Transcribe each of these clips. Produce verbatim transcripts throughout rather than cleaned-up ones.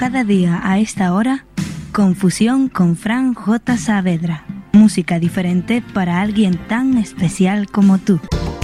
cada día a esta hora, Confusión con Fran J. Saavedra. Música diferente para alguien tan especial como tú.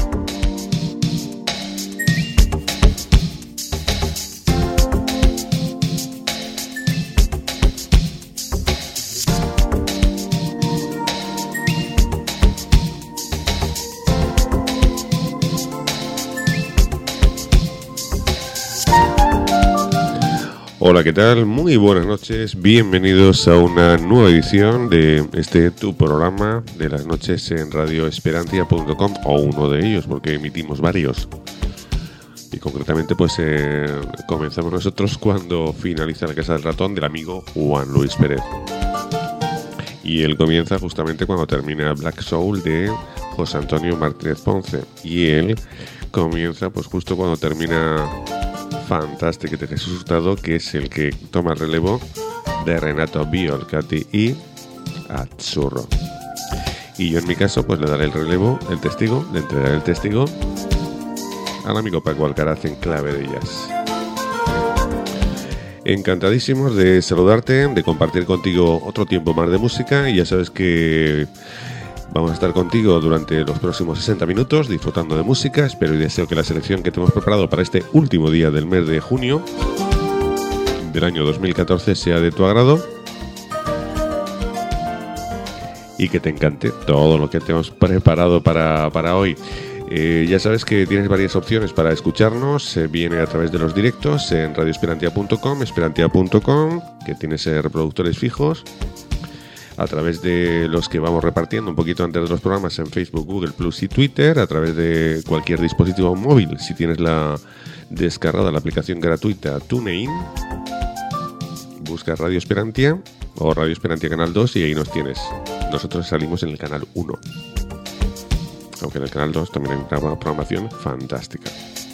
Hola, ¿qué tal? Muy buenas noches, bienvenidos a una nueva edición de este tu programa de las noches en radio esperantia punto com, o uno de ellos, porque emitimos varios. Y concretamente pues eh, comenzamos nosotros cuando finaliza La Casa del Ratón del amigo Juan Luis Pérez. Y él comienza justamente cuando termina Black Soul de José Antonio Martínez Ponce. Y él comienza pues justo cuando termina Fantástico de Jesús Hurtado, que es el que toma el relevo de Renato Biolcati y Azzurro. Y yo en mi caso pues le daré el relevo, el testigo, le entregaré el testigo al amigo Paco Alcaraz en clave de jazz. Encantadísimos de saludarte, de compartir contigo otro tiempo más de música, y ya sabes que vamos a estar contigo durante los próximos sesenta minutos disfrutando de música. Espero y deseo que la selección que te hemos preparado para este último día del mes de junio del año dos mil catorce sea de tu agrado y que te encante todo lo que te hemos preparado para, para hoy. Eh, ya sabes que tienes varias opciones para escucharnos. Se eh, viene a través de los directos en radio esperantia punto com, esperantia punto com, que tienes eh, reproductores fijos, a través de los que vamos repartiendo un poquito antes de los programas en Facebook, Google Plus y Twitter, a través de cualquier dispositivo móvil, si tienes la descargada la aplicación gratuita TuneIn, busca Radio Esperantia o Radio Esperantia Canal dos y ahí nos tienes. Nosotros salimos en el Canal uno, aunque en el Canal dos también hay una programación fantástica.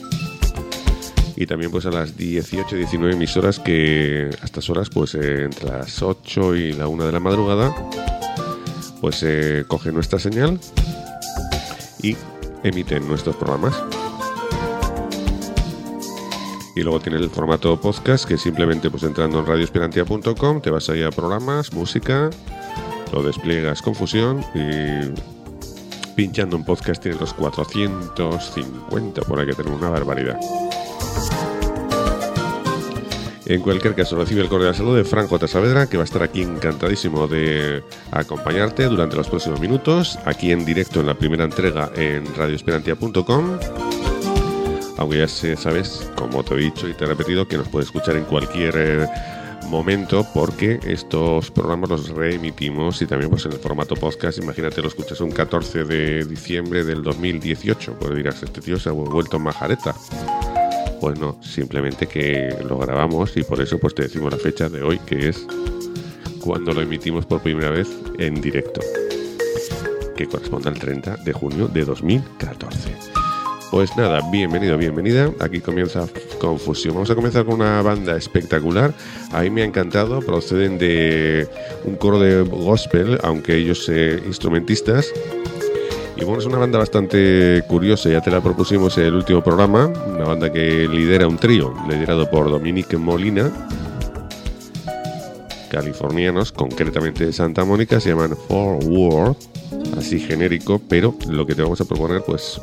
Y también pues a las dieciocho diecinueve emisoras que a estas horas pues eh, entre las ocho y la una de la madrugada pues eh, cogen nuestra señal y emiten nuestros programas. Y luego tienes el formato podcast, que simplemente pues entrando en radio esperantia punto com te vas ahí a programas, música, lo despliegas Confusión y pinchando un podcast tienes los cuatrocientos cincuenta, por ahí, que tenemos una barbaridad. En cualquier caso, recibe el cordial saludo de Fran J. Saavedra, que va a estar aquí encantadísimo de acompañarte durante los próximos minutos, aquí en directo en la primera entrega en radio esperantia punto com. Aunque ya sabes, como te he dicho y te he repetido, que nos puedes escuchar en cualquier eh, momento, porque estos programas los reemitimos y también pues en el formato podcast. Imagínate, lo escuchas un catorce de diciembre del dos mil dieciocho, pues dirás, este tío se ha vuelto majareta. Pues no, simplemente que lo grabamos y por eso pues te decimos la fecha de hoy, que es cuando lo emitimos por primera vez en directo, que corresponde al treinta de junio de dos mil catorce. Pues nada, bienvenido, bienvenida. Aquí comienza Confusión. Vamos a comenzar con una banda espectacular. A mí me ha encantado. Proceden de un coro de gospel, aunque ellos eh, instrumentistas. Y bueno, es una banda bastante curiosa, ya te la propusimos en el último programa, una banda que lidera un trío, liderado por Dominique Molina, californianos, concretamente de Santa Mónica, se llaman Forward, así genérico, pero lo que te vamos a proponer, pues,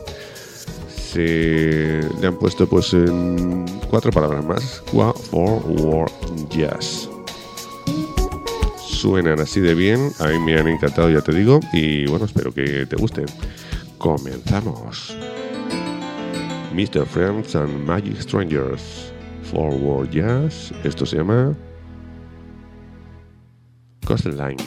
se le han puesto pues en cuatro palabras más, Forward Jazz. Suenan así de bien, a mí me han encantado, ya te digo, y bueno, espero que te gusten. Comenzamos. mister Friends and Magic Strangers, Forward Jazz. Esto se llama Coastline.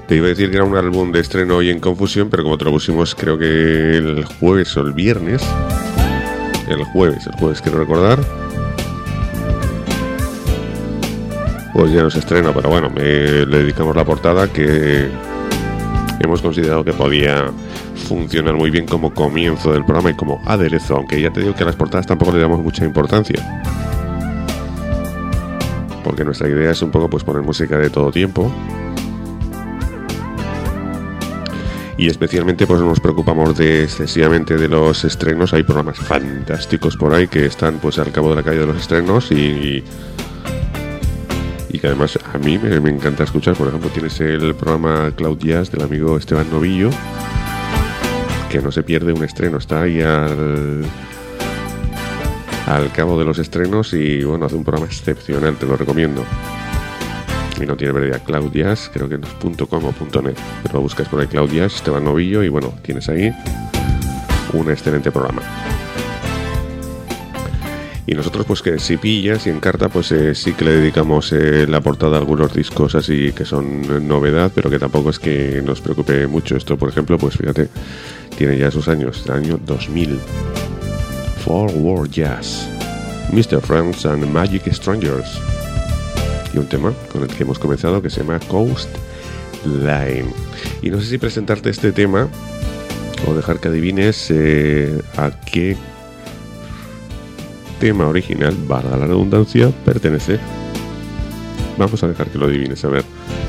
Te iba a decir que era un álbum de estreno hoy en Confusión, pero como te lo pusimos creo que el jueves o el viernes, el jueves, el jueves quiero recordar, pues ya no se estrena, pero bueno, me, le dedicamos la portada que hemos considerado que podía funcionar muy bien como comienzo del programa y como aderezo, aunque ya te digo que a las portadas tampoco le damos mucha importancia, porque nuestra idea es un poco pues poner música de todo tiempo. Y especialmente pues no nos preocupamos de excesivamente de los estrenos. Hay programas fantásticos por ahí que están pues al cabo de la calle de los estrenos y, y que además a mí me, me encanta escuchar. Por ejemplo, tienes el programa Cloud Jazz del amigo Esteban Novillo, que no se pierde un estreno, está ahí al, al cabo de los estrenos y bueno, hace un programa excepcional, te lo recomiendo. Y no tiene pérdida. Cloud Jazz, creo que no es .com o .net, pero lo buscas por ahí, Cloud Jazz, Esteban Novillo, y bueno, tienes ahí un excelente programa. Y nosotros pues que si pillas y en carta pues eh, sí que le dedicamos eh, la portada a algunos discos así que son novedad, pero que tampoco es que nos preocupe mucho. Esto por ejemplo pues fíjate, tiene ya sus años, el año dos mil. Forward Jazz, mister Friends and Magic Strangers, y un tema con el que hemos comenzado que se llama Coast Line. Y no sé si presentarte este tema o dejar que adivines eh, a qué tema original, valga la redundancia, pertenece. Vamos a dejar que lo adivines, a ver.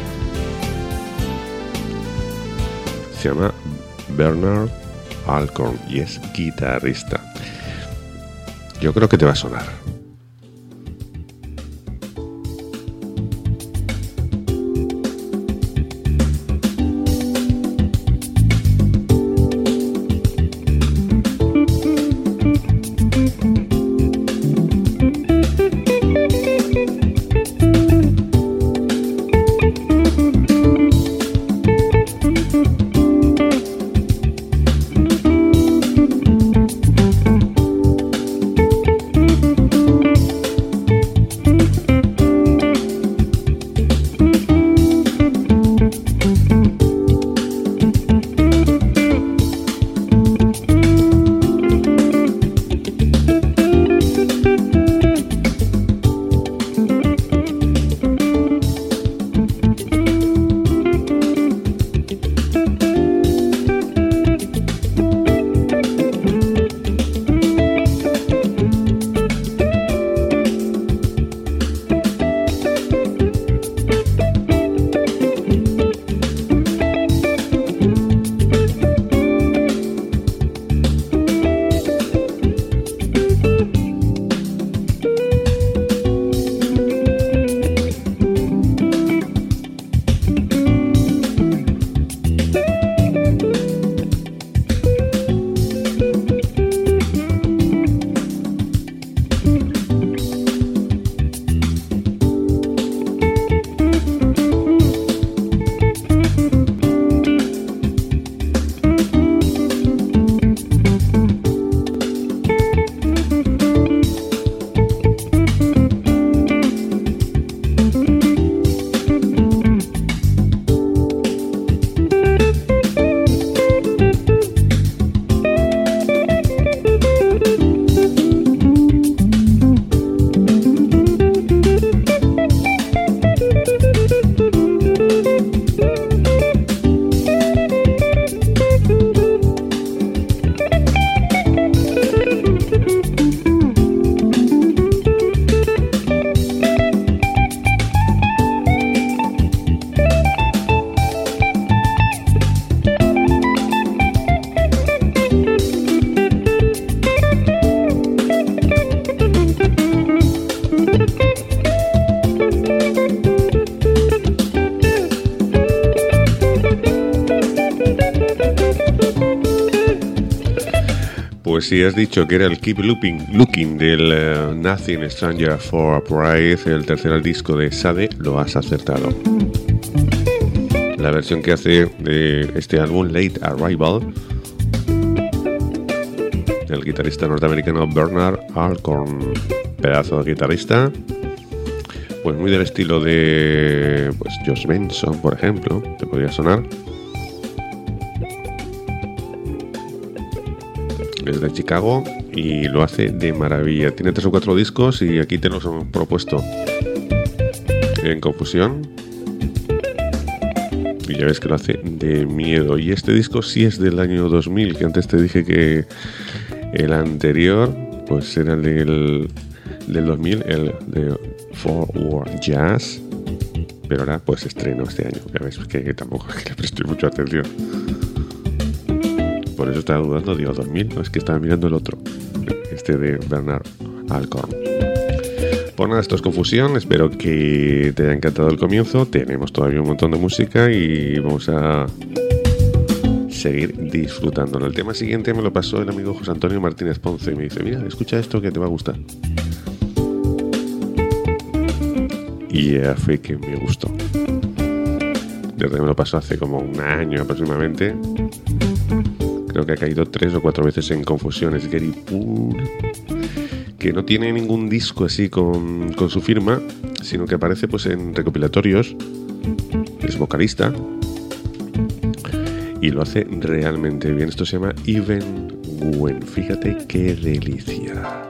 Se llama Bernard Alcorn y es guitarrista. Yo creo que te va a sonar. Pues si has dicho que era el Keep Looping, Looking del uh, Nothing Stranger for a Pride, el tercer disco de Sade, lo has acertado. La versión que hace de este álbum, Late Arrival, el guitarrista norteamericano Bernard Alcorn, pedazo de guitarrista, pues muy del estilo de pues Josh Benson, por ejemplo, te podría sonar. Es de Chicago y lo hace de maravilla. Tiene tres o cuatro discos y aquí te los hemos propuesto en Confusión. Y ya ves que lo hace de miedo. Y este disco sí es del año dos mil, que antes te dije que el anterior pues era el del, del dos mil, el de Four World Jazz. Pero ahora pues estreno este año. Ya ves que tampoco es que le presté mucha atención. Por eso estaba dudando, digo, dos mil, no, es que estaba mirando el otro, este de Bernard Alcorn. Pues nada, esto es Confusión, espero que te haya encantado el comienzo, tenemos todavía un montón de música y vamos a seguir disfrutándolo. El tema siguiente me lo pasó el amigo José Antonio Martínez Ponce y me dice, mira, escucha esto que te va a gustar. Y ya fue que me gustó. Desde que me lo pasó hace como un año aproximadamente. Creo que ha caído tres o cuatro veces en Confusión. Es Gary Poole, que no tiene ningún disco así con, con su firma, sino que aparece pues en recopilatorios. Es vocalista y lo hace realmente bien. Esto se llama Even When. Fíjate qué delicia.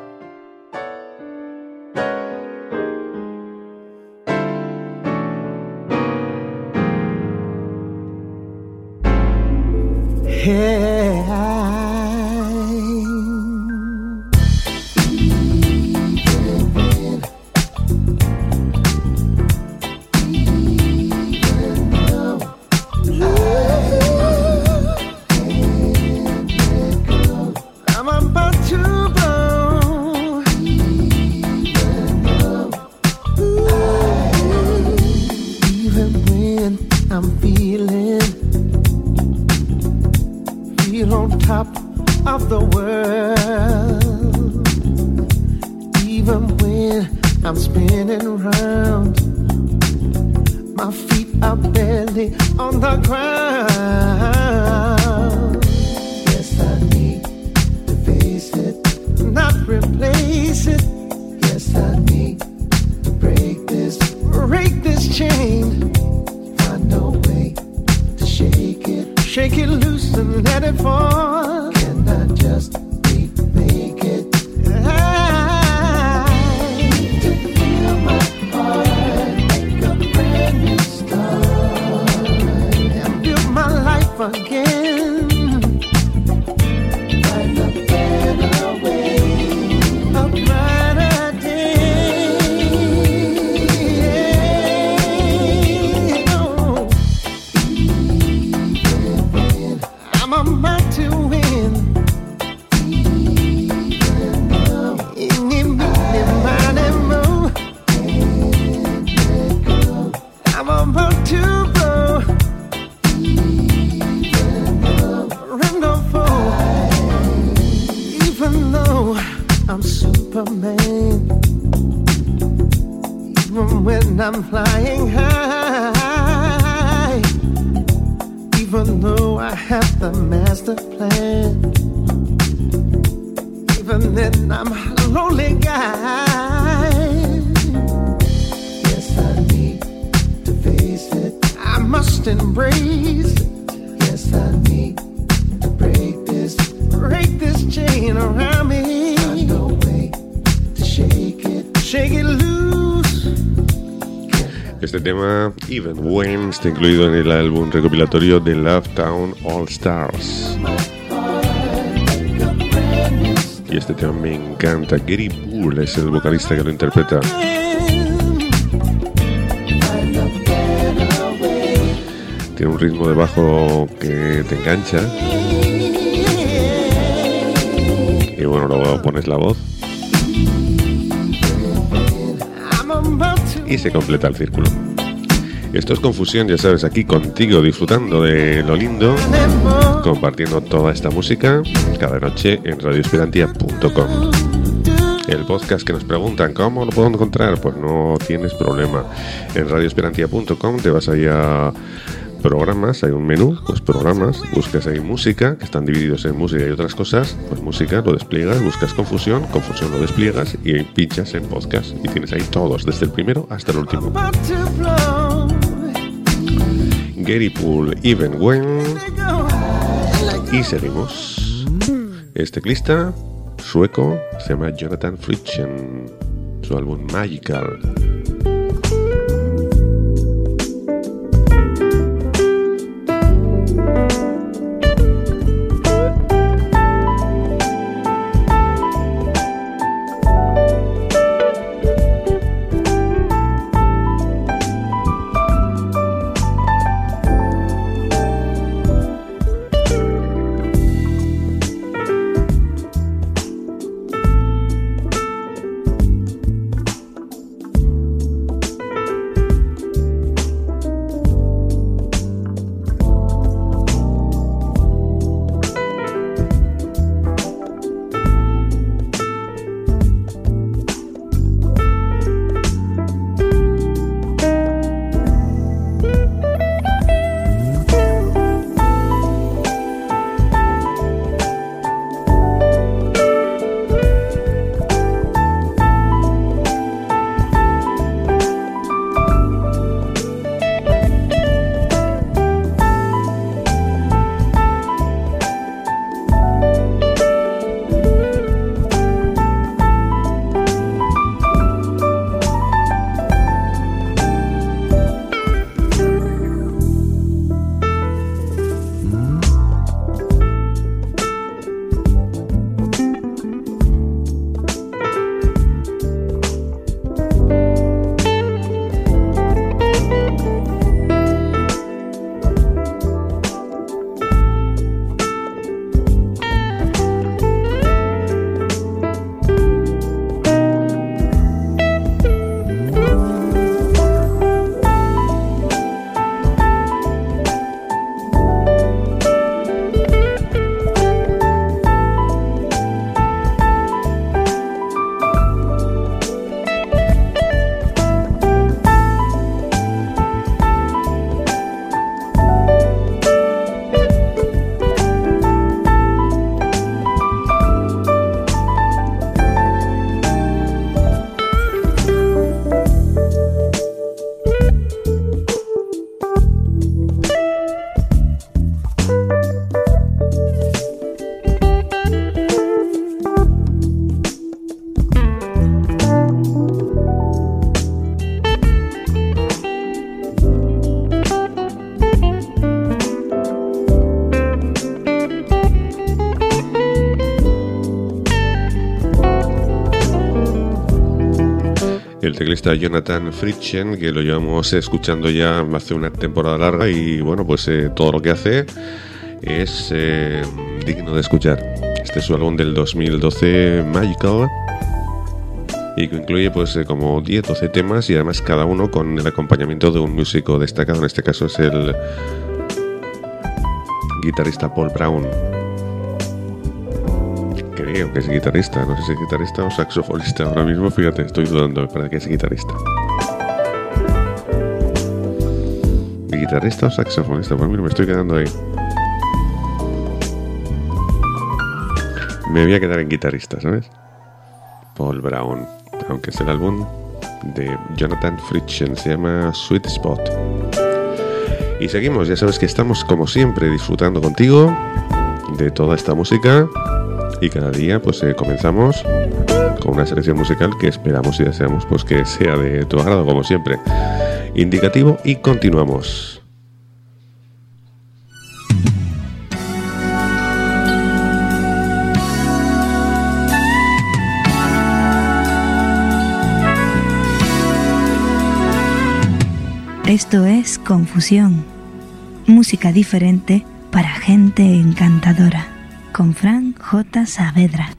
Este tema, Even When, está incluido en el álbum recopilatorio de Love Town All Stars. Y este tema me encanta. Gary Poole es el vocalista que lo interpreta. Tiene un ritmo de bajo que te engancha. Y bueno, luego pones la voz y se completa el círculo. Esto es Confusión, ya sabes, aquí contigo, disfrutando de lo lindo, compartiendo toda esta música cada noche en radio esperantia punto com. El podcast que nos preguntan ¿cómo lo puedo encontrar? Pues no tienes problema. En radio esperantia punto com te vas ahí a programas, hay un menú, pues programas, buscas ahí música, que están divididos en música y otras cosas, pues música, lo despliegas, buscas confusión, confusión lo despliegas y pinchas en podcast y tienes ahí todos, desde el primero hasta el último. Gary Pool, Even When, y seguimos. Este teclista sueco se llama Jonathan Fritchen, su álbum Magical. El teclista Jonathan Fritchen, que lo llevamos escuchando ya hace una temporada larga y bueno, pues eh, todo lo que hace es eh, digno de escuchar. Este es su álbum del dos mil doce, Magical, y que incluye pues eh, como diez doce temas y además cada uno con el acompañamiento de un músico destacado. En este caso es el guitarrista Paul Brown. Creo que es guitarrista, no sé si es guitarrista o saxofonista. Ahora mismo, fíjate, estoy dudando, me parece que es guitarrista. ¿Guitarrista o saxofonista? Pues mira, me estoy quedando ahí. Me voy a quedar en guitarrista, ¿sabes? Paul Brown, aunque es el álbum de Jonathan Fritchen, se llama Sweet Spot. Y seguimos, ya sabes que estamos como siempre disfrutando contigo de toda esta música. Y cada día pues eh, comenzamos con una selección musical que esperamos y deseamos pues que sea de tu agrado, como siempre. Indicativo y continuamos. Esto es Confusión, música diferente para gente encantadora, con Fran J. Saavedra.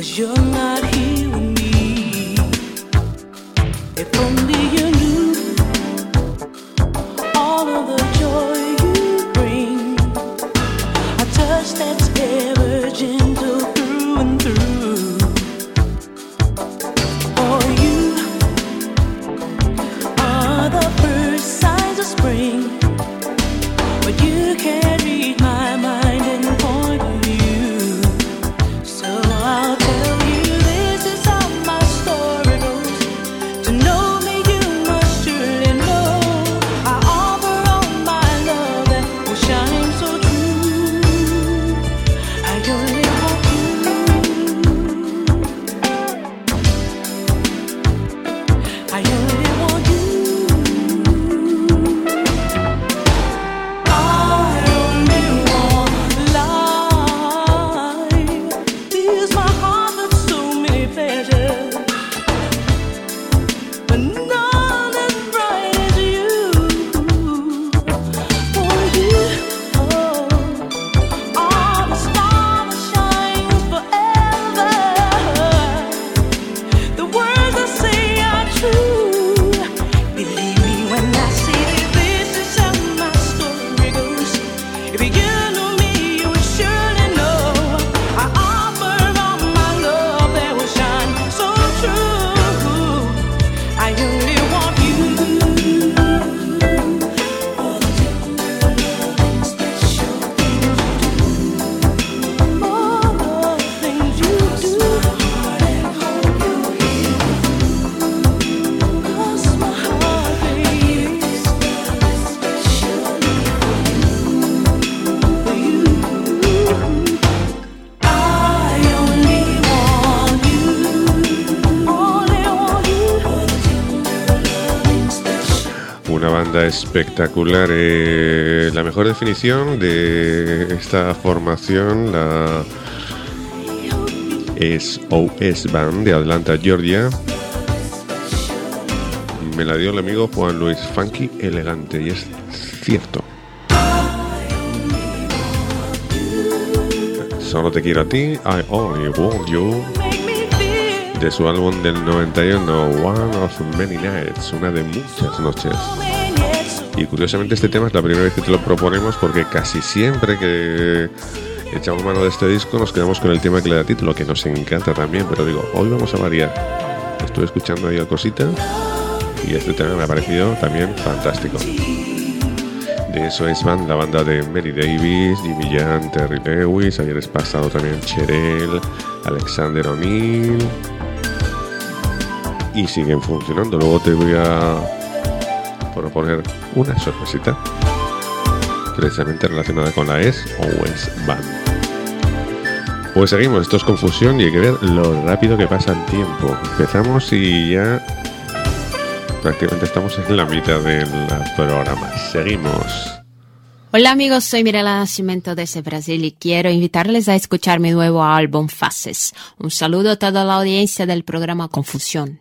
'cause you're not here with me. If only you knew all of the joy you bring, a touch that's ever gentle through and through. For you are the first signs of spring, but you can't read my mind and point of view. So I'll tell you, this is how my story goes. To know me you must surely know, I offer all my love that will shine so true. I only want you, I only want you. Espectacular, eh, la mejor definición de esta formación la S O S Band de Atlanta, Georgia. Me la dio el amigo Juan Luis, funky elegante, y es cierto. Solo te quiero a ti, I only want you, de su álbum del noventa y uno, One of Many Nights, una de muchas noches. Y curiosamente este tema es la primera vez que te lo proponemos, porque casi siempre que echamos mano de este disco nos quedamos con el tema que le da título, que nos encanta también, pero digo, hoy vamos a variar. Estuve escuchando ahí a cosita y este tema me ha parecido también fantástico. De eso es band, la banda de Mary Davis, Jimmy Jam, Terry Lewis, ayer es pasado también Cherel, Alexander O'Neill, y siguen funcionando. Luego te voy a proponer una sorpresita precisamente relacionada con la S O S Band. Pues seguimos, esto es Confusión y hay que ver lo rápido que pasa el tiempo. Empezamos y ya prácticamente estamos en la mitad del programa. Seguimos. Hola amigos, soy Mirela Nascimento desde Brasil y quiero invitarles a escuchar mi nuevo álbum Faces. Un saludo a toda la audiencia del programa Confusión.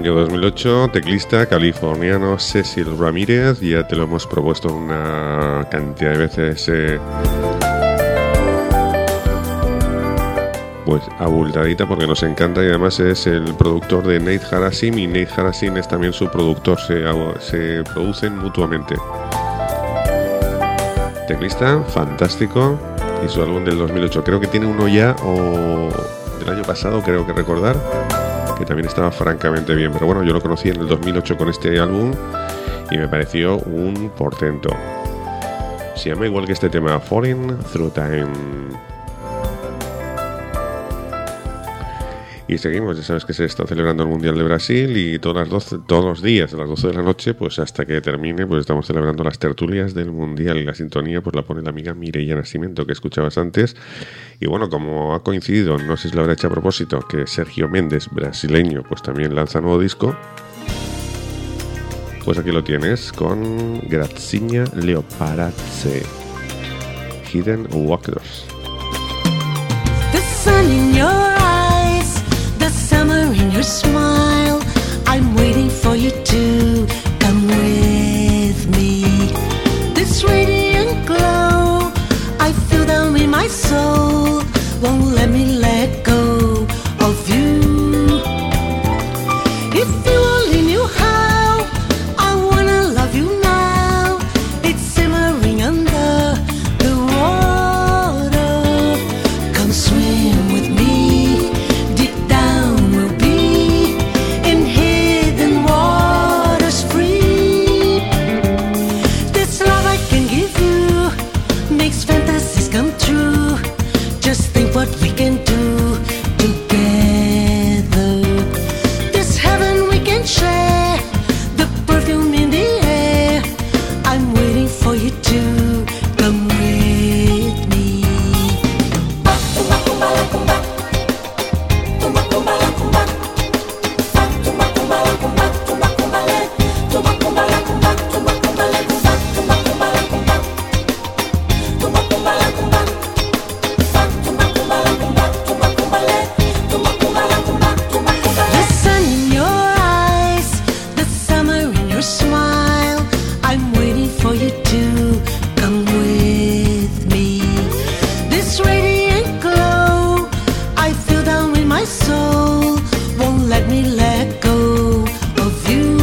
año dos mil ocho, teclista californiano Cecil Ramírez, ya te lo hemos propuesto una cantidad de veces, eh, pues abultadita, porque nos encanta, y además es el productor de Nate Harasim, y Nate Harasim es también su productor, se, se producen mutuamente. Teclista fantástico, y su álbum del dos mil ocho, creo que tiene uno ya, o del año pasado, creo que recordar, que también estaba francamente bien, pero bueno, yo lo conocí en el dos mil ocho con este álbum y me pareció un portento. Se llama igual que este tema, Falling Through Time. Y seguimos, ya sabes que se está celebrando el Mundial de Brasil, y todas las doce, todos los días a las doce de la noche, pues hasta que termine, pues estamos celebrando las tertulias del Mundial, y la sintonía pues la pone la amiga Mireia Nascimento, que escuchabas antes. Y bueno, como ha coincidido, no sé si lo habrá hecho a propósito, que Sergio Méndez, brasileño, pues también lanza nuevo disco, pues aquí lo tienes con Grazinha Leoparazzi, Hidden Waters. The sun in your eyes, the summer in your smile. I'm waiting for you to come with me. This radiant glow I feel down in my soul won't let me let go of you. If you only knew how I wanna love you now. It's simmering under the water. Come swim with me. Deep down we'll be in hidden waters free. This love I can give you makes fantasies come true. Just think what we can do together. This heaven we can share, the perfume in the air. I'm waiting for you to come with me. Tumba tumba la tumba, tumba tumba la tumba, tumba tumba la tumba, tumba tumba le, tumba tumba la tumba, tumba tumba le, tumba tumba tumba la tumba, tumba tumba la tumba, tumba tumba la tumba, tumba tumba le, tumba tumba la tumba, tumba tumba le. The sun in your eyes, the summer in your smile. I'm waiting for you to come with me. This radiant glow I feel down in my soul won't let me let go of you.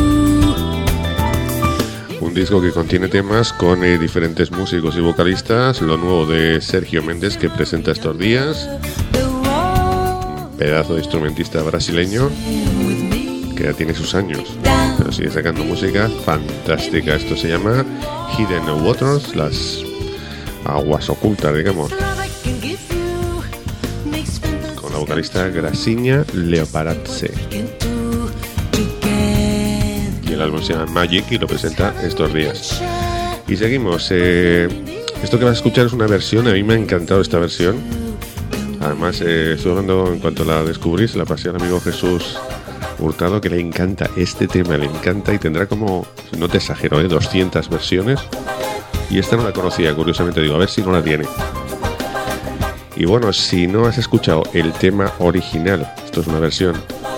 Un disco que contiene temas con eh, diferentes músicos y vocalistas, lo nuevo de Sergio Méndez, que presenta estos días, The world pedazo de instrumentista brasileño with me que ya tiene sus años, pero sigue sacando música fantástica. Esto se llama Hidden Waters, las aguas ocultas, digamos, love I can give you makes fantasies con la vocalista Grazinha Leoparazzi. can do together. Y el álbum se llama Magic y lo presenta estos días. Y seguimos. eh, esto que vas a escuchar es una versión, a mí me ha encantado esta versión. Además, eh, estoy hablando, en cuanto la descubrí, se la pasé al amigo Jesús Hurtado, que le encanta este tema, le encanta, y tendrá como, no te exagero, ¿eh? doscientas versiones. Y esta no la conocía, curiosamente, digo, a ver si no la tiene. Y bueno, si no has escuchado el tema original, esto es una versión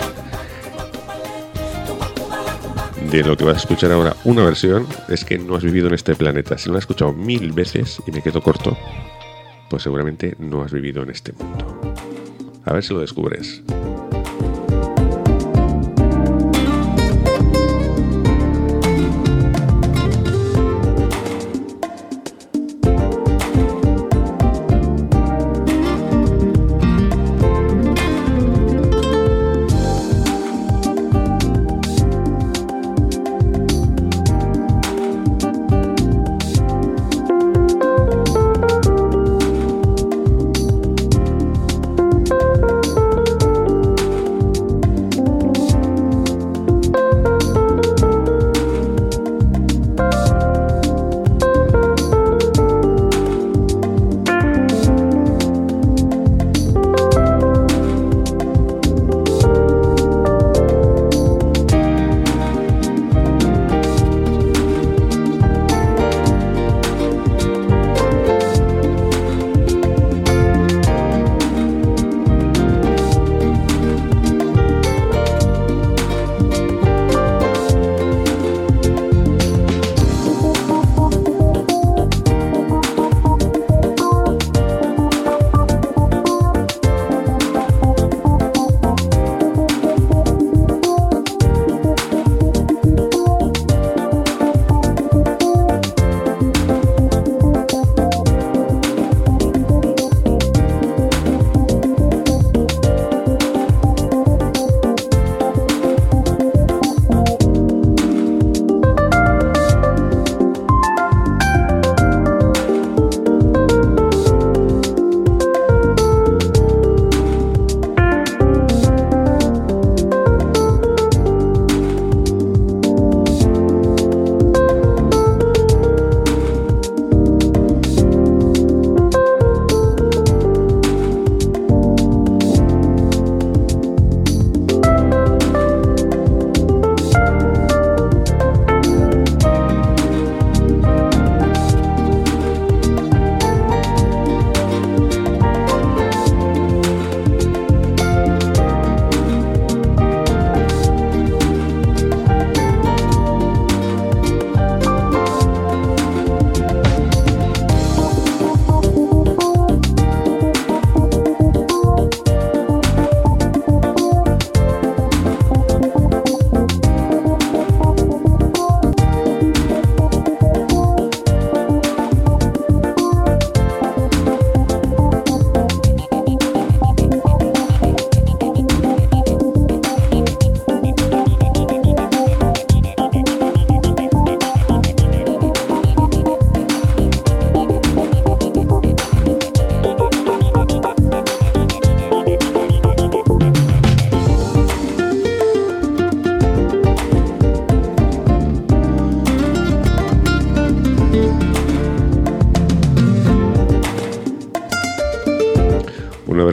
de lo que vas a escuchar ahora, una versión, es que no has vivido en este planeta. Si no la has escuchado mil veces y me quedo corto, pues seguramente no has vivido en este mundo. A ver si lo descubres.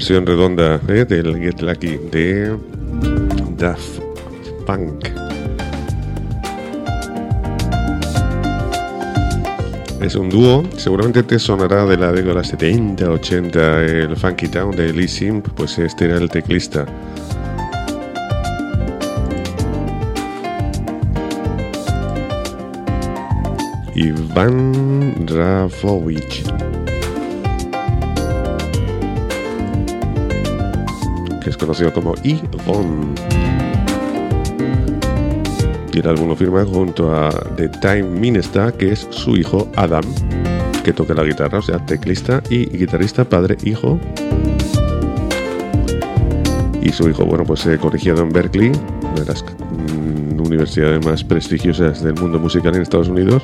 versión redonda ¿eh? del Get Lucky de Daft Punk. Es un dúo, seguramente te sonará de la década de los setenta, ochenta, el Funky Town de Lee Simp, pues este era el teclista. Ivan Rafovich, que es conocido como Ivon. Y el álbum lo firma junto a The Time Minister, que es su hijo Adam, que toca la guitarra, o sea, teclista y guitarrista, padre, hijo. Y su hijo, bueno, pues eh, colegiado en Berkeley, una de las mm, universidades más prestigiosas del mundo musical en Estados Unidos.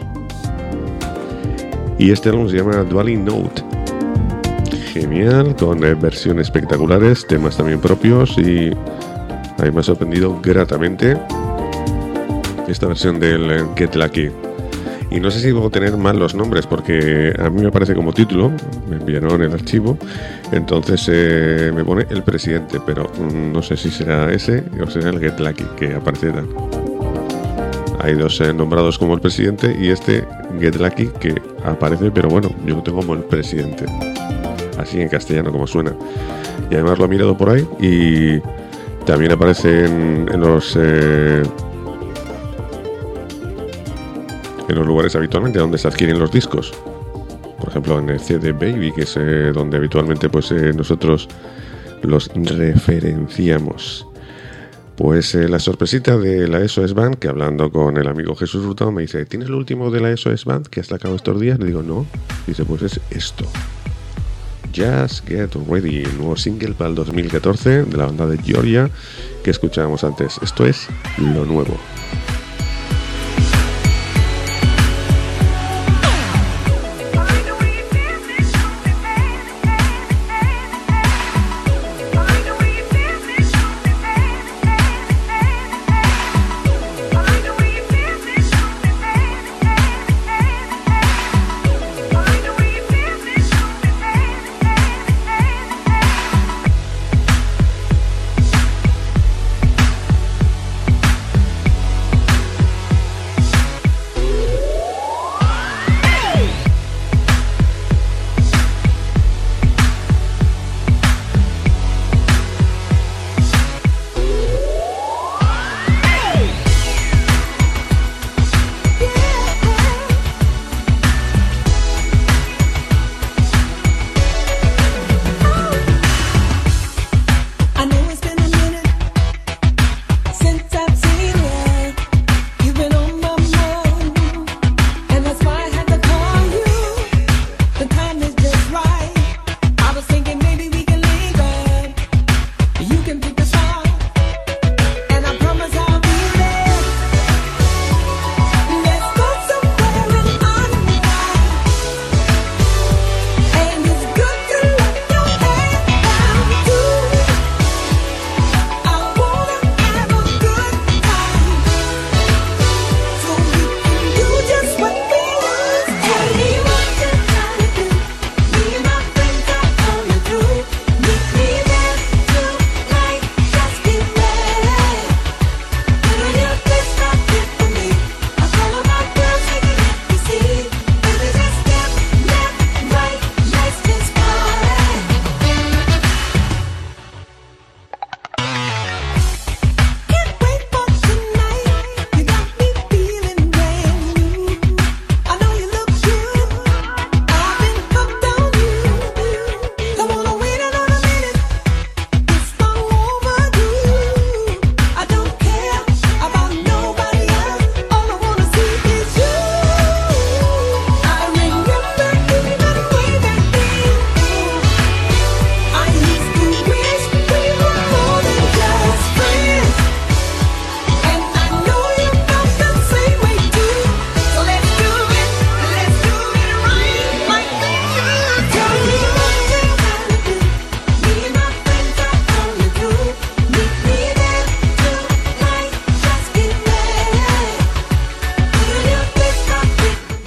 Y este álbum se llama Dwelling Note. Genial, con eh, versiones espectaculares, temas también propios, y a mí me ha sorprendido gratamente esta versión del eh, Get Lucky. Y no sé si puedo tener mal los nombres, porque a mí me aparece como título, me enviaron el archivo, entonces eh, me pone el presidente, pero mm, no sé si será ese o será el Get Lucky que aparece tal. Hay dos eh, nombrados como el presidente y este Get Lucky que aparece, pero bueno, yo lo tengo como el presidente, así en castellano como suena. Y además lo he mirado por ahí y también aparece en, en los eh, en los lugares habitualmente donde se adquieren los discos. Por ejemplo, en el C D Baby, que es eh, donde habitualmente pues eh, nosotros los referenciamos. Pues eh, la sorpresita de la S O S Band, que hablando con el amigo Jesús Hurtado me dice: ¿tienes lo último de la S O S Band que has sacado estos días? Le digo, no. Dice, pues es esto. Just Get Ready, nuevo single para el dos mil catorce de la banda de Georgia que escuchábamos antes. Esto es lo nuevo.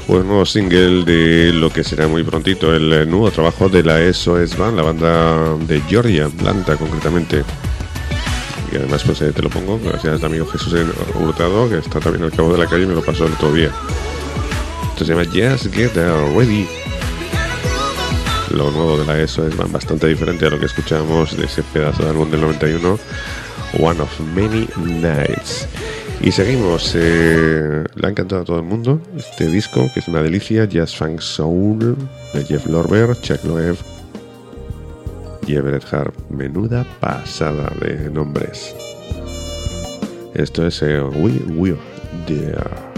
Pues nuevo single de lo que será muy prontito el nuevo trabajo de la S O S Band, la banda de Georgia, Atlanta concretamente. Y además pues eh, te lo pongo gracias al amigo Jesús Hurtado, que está también al cabo de la calle y me lo pasó el otro día. Esto se llama Just Get Ready. Lo nuevo de la S O S Band, bastante diferente a lo que escuchábamos de ese pedazo de álbum del noventa y uno, One of Many Nights. Y seguimos, eh, le ha encantado a todo el mundo este disco, que es una delicia, Jazz Funk Soul, de Jeff Lorber, Chuck Loeb y Everett Harp. Menuda pasada de nombres. Esto es eh, We Will There.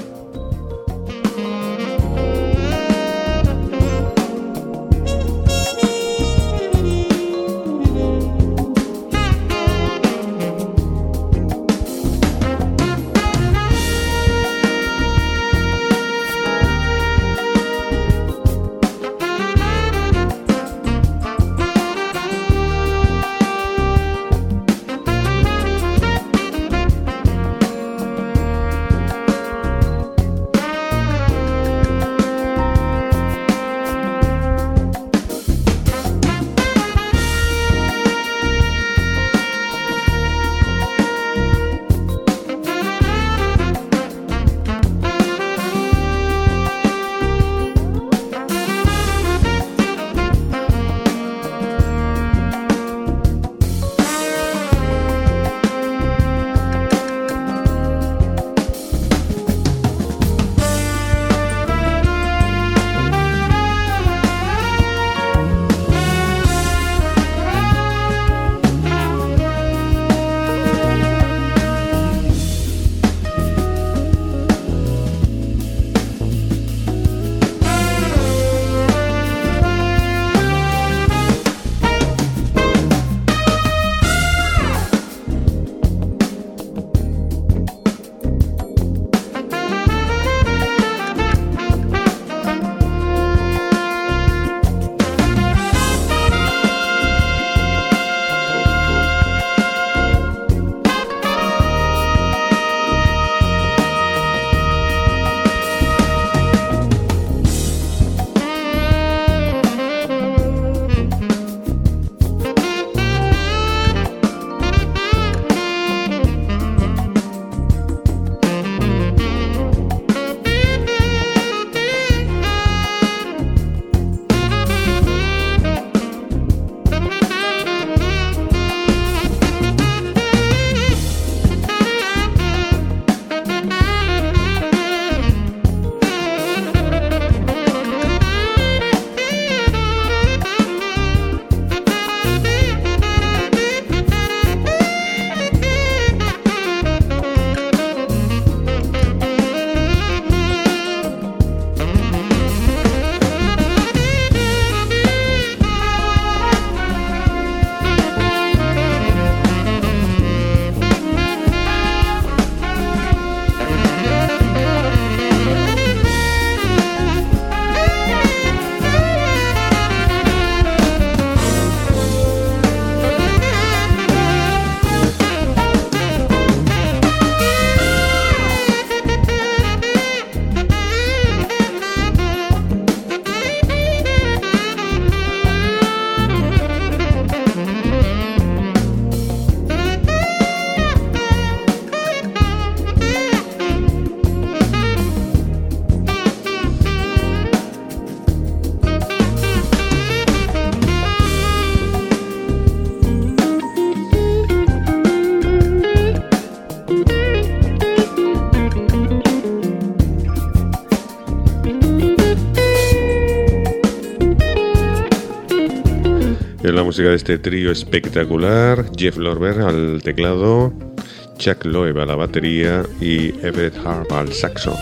Es la música de este trío espectacular. Jeff Lorber al teclado, Chuck Loeb a la batería y Everett Harp al saxo.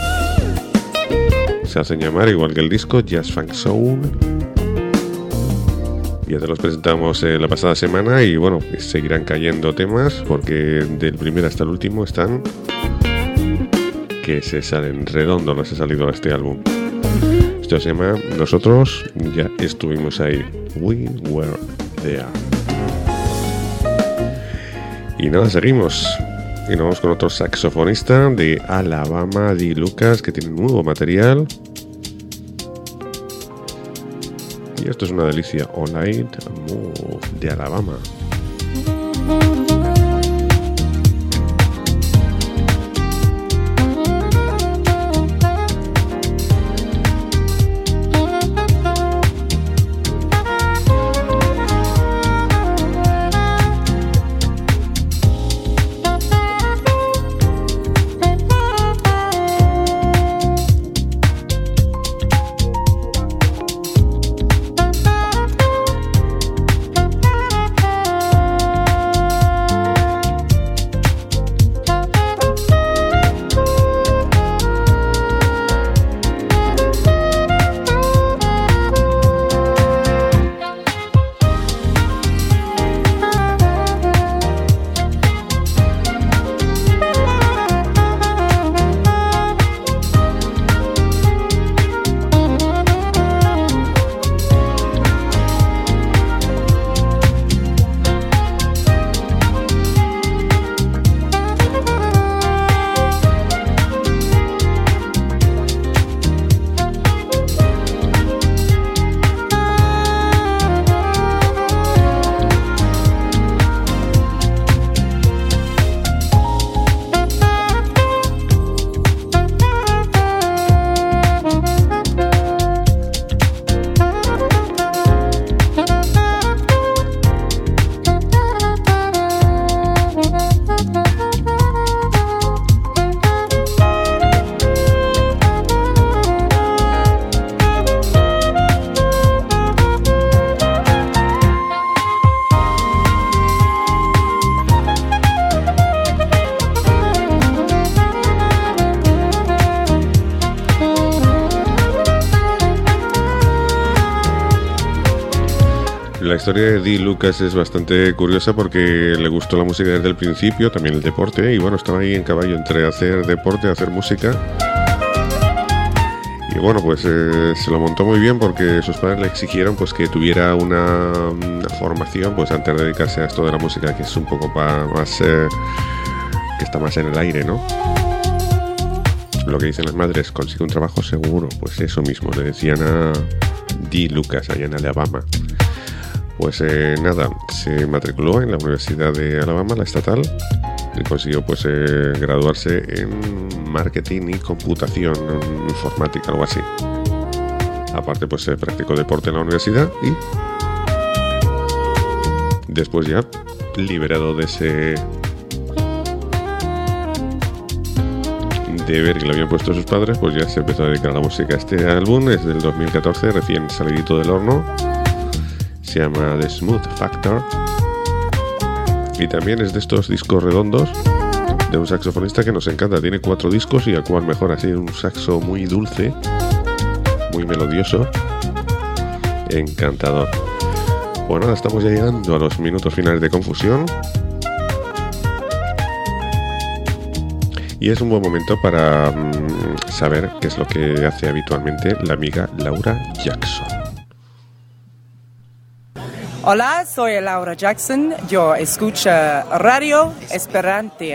Se hacen llamar, igual que el disco, Jazz Funk Soul. Ya te los presentamos eh, la pasada semana y bueno, seguirán cayendo temas porque del primero hasta el último están que se salen redondos, les ha salido a este álbum. Esto se llama Nosotros ya estuvimos ahí. We were there. Y nada, seguimos. Y nos vamos con otro saxofonista de Alabama, Dee Lucas, que tiene nuevo material. Y esto es una delicia, All Night Move de Alabama. La historia de Dee Lucas es bastante curiosa porque le gustó la música desde el principio, también el deporte, y bueno, estaba ahí en caballo entre hacer deporte y hacer música. Y bueno, pues eh, se lo montó muy bien porque sus padres le exigieron pues que tuviera una, una formación pues antes de dedicarse a esto de la música, que es un poco pa, más eh, que está más en el aire, ¿no? Lo que dicen las madres, consigue un trabajo seguro, pues eso mismo le decían a Dee Lucas allá en Alabama. Pues eh, nada, se matriculó en la Universidad de Alabama, la estatal, y consiguió pues eh, graduarse en marketing y computación informática, algo así. Aparte pues eh, practicó deporte en la universidad y después ya liberado de ese deber que le habían puesto sus padres, pues ya se empezó a dedicar a la música. Este álbum es del dos mil catorce, recién salidito del horno. Se llama The Smooth Factor y también es de estos discos redondos de un saxofonista que nos encanta. Tiene cuatro discos y a cual mejor, así un saxo muy dulce, muy melodioso, encantador. Bueno, ahora estamos ya llegando a los minutos finales de Confusión y es un buen momento para mmm, saber qué es lo que hace habitualmente la amiga Laura Jackson. Hola, soy Laura Jackson. Yo escucho Radio Esperantia.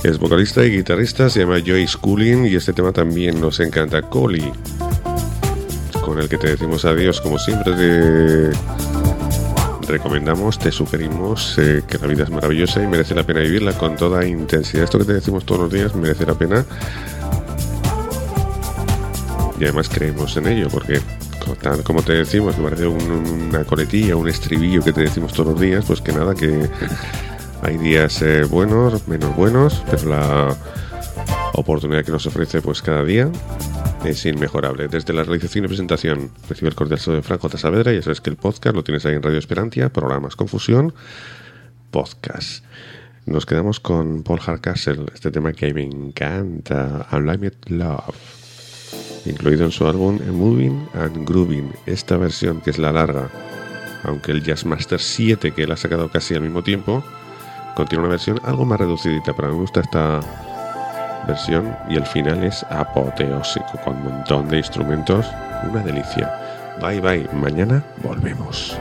Es vocalista y guitarrista, se llama Joey Schooling y este tema también nos encanta, Coli, con el que te decimos adiós. Como siempre te recomendamos, te sugerimos eh, que la vida es maravillosa y merece la pena vivirla con toda intensidad. Esto que te decimos todos los días merece la pena y además creemos en ello, porque tal como te decimos, me parece un, una coletilla, un estribillo que te decimos todos los días, pues que nada, que hay días eh, buenos, menos buenos, pero la oportunidad que nos ofrece pues cada día es inmejorable. Desde la realización y presentación recibe el cordial saludo de Fran J. Saavedra. Ya sabes que el podcast lo tienes ahí en Radio Esperantia, programas Confusión, podcast. Nos quedamos con Paul Hardcastle, este tema que a mí me encanta, Unlimited Love, incluido en su álbum Moving and Grooving. Esta versión, que es la larga, aunque el Jazzmaster siete, que él ha sacado casi al mismo tiempo, contiene una versión algo más reducidita, pero me gusta esta versión y el final es apoteósico con un montón de instrumentos, una delicia. Bye bye, mañana volvemos.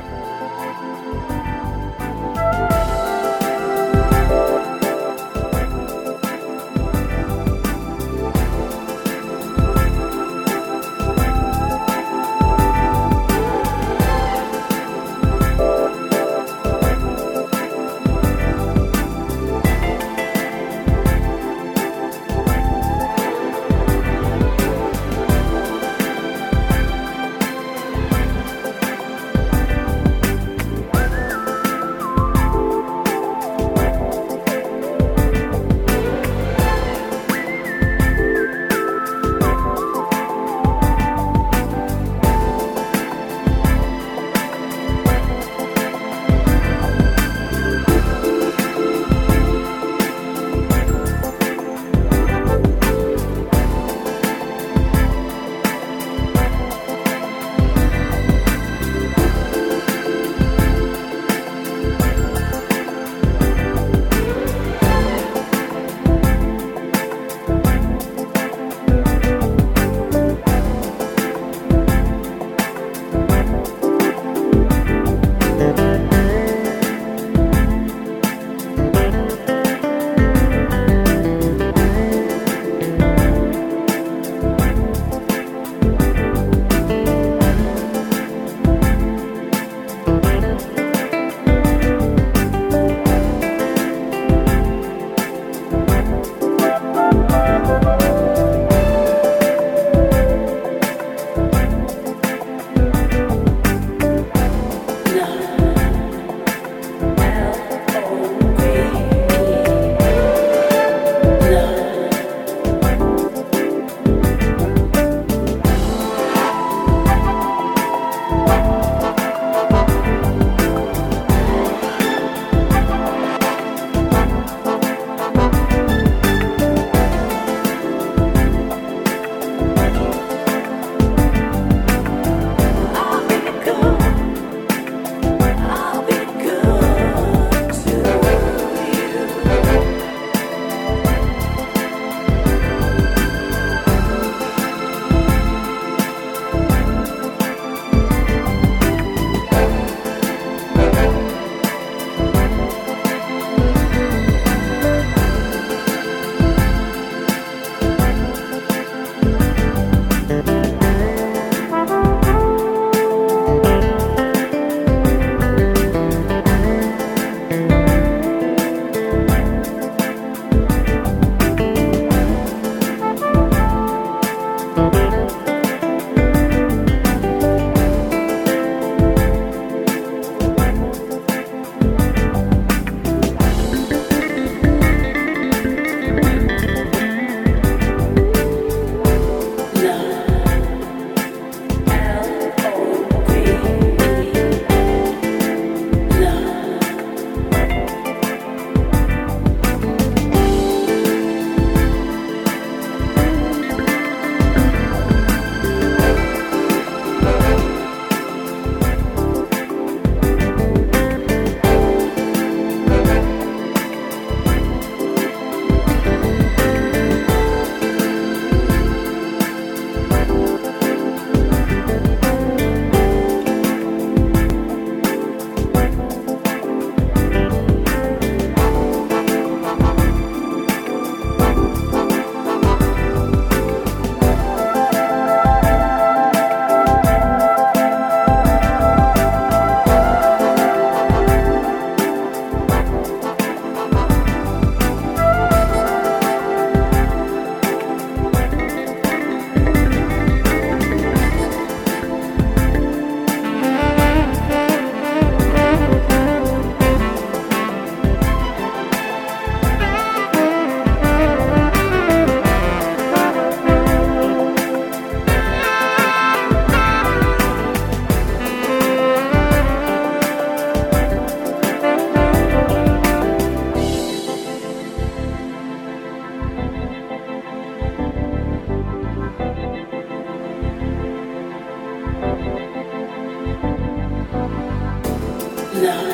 now.